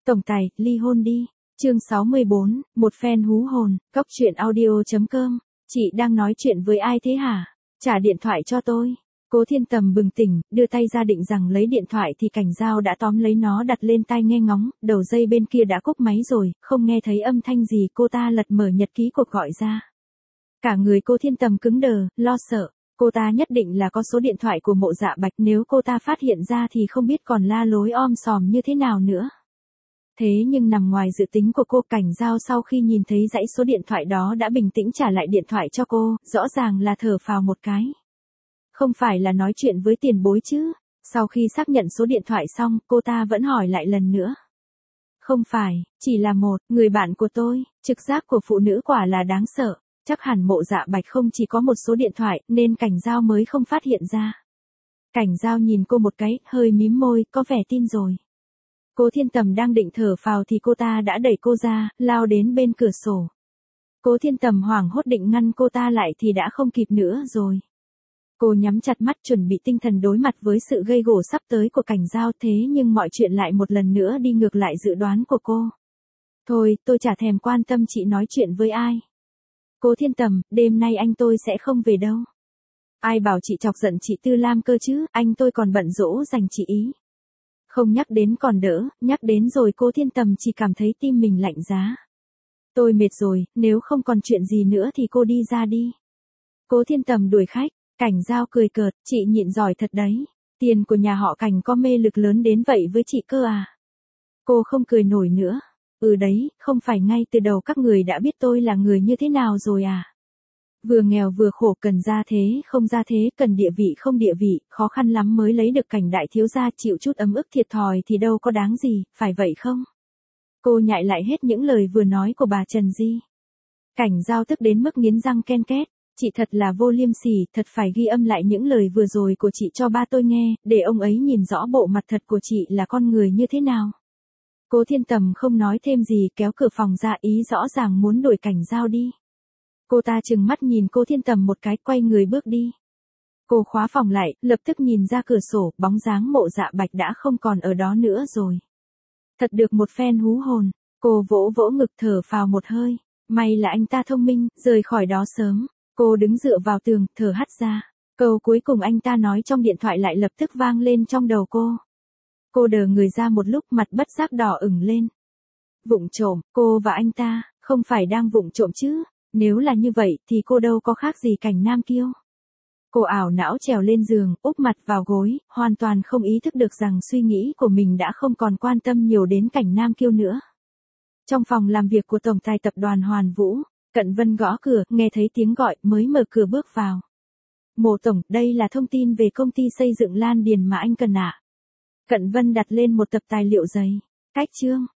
Tổng tài, ly hôn đi. Chương 64, một phen hú hồn, cóc truyện audio.com. Chị đang nói chuyện với ai thế hả? Trả điện thoại cho tôi. Cố Thiên Tầm bừng tỉnh, đưa tay ra định rằng lấy điện thoại thì Cảnh Giao đã tóm lấy nó đặt lên tai nghe ngóng, đầu dây bên kia đã cúp máy rồi, không nghe thấy âm thanh gì. Cô ta lật mở nhật ký cuộc gọi ra. Cả người Cố Thiên Tầm cứng đờ, lo sợ. Cô ta nhất định là có số điện thoại của Mộ Dạ Bạch, nếu cô ta phát hiện ra thì không biết còn la lối om sòm như thế nào nữa. Thế nhưng nằm ngoài dự tính của cô, Cảnh Giao sau khi nhìn thấy dãy số điện thoại đó đã bình tĩnh trả lại điện thoại cho cô, rõ ràng là thở phào một cái. Không phải là nói chuyện với tiền bối chứ? Sau khi xác nhận số điện thoại xong, cô ta vẫn hỏi lại lần nữa. Không phải, chỉ là một người bạn của tôi. Trực giác của phụ nữ quả là đáng sợ. Chắc hẳn Mộ Dạ Bạch không chỉ có một số điện thoại, nên Cảnh Giao mới không phát hiện ra. Cảnh Giao nhìn cô một cái, hơi mím môi, có vẻ tin rồi. Cố Thiên Tầm đang định thở phào thì cô ta đã đẩy cô ra, lao đến bên cửa sổ. Cố Thiên Tầm hoảng hốt định ngăn cô ta lại thì đã không kịp nữa rồi. Cô nhắm chặt mắt chuẩn bị tinh thần đối mặt với sự gây gổ sắp tới của Cảnh Giao, thế nhưng mọi chuyện lại một lần nữa đi ngược lại dự đoán của cô. Thôi, tôi chả thèm quan tâm chị nói chuyện với ai. Cố Thiên Tầm, đêm nay anh tôi sẽ không về đâu. Ai bảo chị chọc giận chị Tư Lam cơ chứ, anh tôi còn bận rỗ dành chị ý. Không nhắc đến còn đỡ, nhắc đến rồi Cố Thiên Tầm chỉ cảm thấy tim mình lạnh giá. Tôi mệt rồi, nếu không còn chuyện gì nữa thì cô đi ra đi. Cố Thiên Tầm đuổi khách, Cảnh Giao cười cợt, chị nhịn giỏi thật đấy. Tiền của nhà họ Cảnh có mê lực lớn đến vậy với chị cơ à? Cô không cười nổi nữa. Ừ đấy, không phải ngay từ đầu các người đã biết tôi là người như thế nào rồi à? Vừa nghèo vừa khổ, cần gia thế không gia thế, cần địa vị không địa vị, khó khăn lắm mới lấy được Cảnh đại thiếu gia, chịu chút ấm ức thiệt thòi thì đâu có đáng gì, phải vậy không? Cô nhại lại hết những lời vừa nói của bà Trần Di. Cảnh Giao tức đến mức nghiến răng ken két. Chị thật là vô liêm sỉ, thật phải ghi âm lại những lời vừa rồi của chị cho ba tôi nghe, để ông ấy nhìn rõ bộ mặt thật của chị là con người như thế nào. Cố Thiên Tầm không nói thêm gì, kéo cửa phòng ra, ý rõ ràng muốn đuổi Cảnh Giao đi. Cô ta trừng mắt nhìn Cố Thiên Tầm một cái, quay người bước đi. Cô khóa phòng lại, lập tức nhìn ra cửa sổ, bóng dáng Mộ Dạ Bạch đã không còn ở đó nữa rồi. Thật được một phen hú hồn, cô vỗ vỗ ngực thở phào một hơi. May là anh ta thông minh, rời khỏi đó sớm. Cô đứng dựa vào tường, thở hắt ra. Câu cuối cùng anh ta nói trong điện thoại lại lập tức vang lên trong đầu cô. Cô đờ người ra một lúc, mặt bất giác đỏ ửng lên. Vụng trộm, cô và anh ta, không phải đang vụng trộm chứ? Nếu là như vậy thì cô đâu có khác gì Cảnh Nam Kiêu. Cô ảo não trèo lên giường, úp mặt vào gối, hoàn toàn không ý thức được rằng suy nghĩ của mình đã không còn quan tâm nhiều đến Cảnh Nam Kiêu nữa. Trong phòng làm việc của tổng tài tập đoàn Hoàn Vũ, Cận Vân gõ cửa, nghe thấy tiếng gọi, mới mở cửa bước vào. Mộ tổng, đây là thông tin về công ty xây dựng Lan Điền mà anh cần ạ. Cận Vân đặt lên một tập tài liệu dày. Cách chương.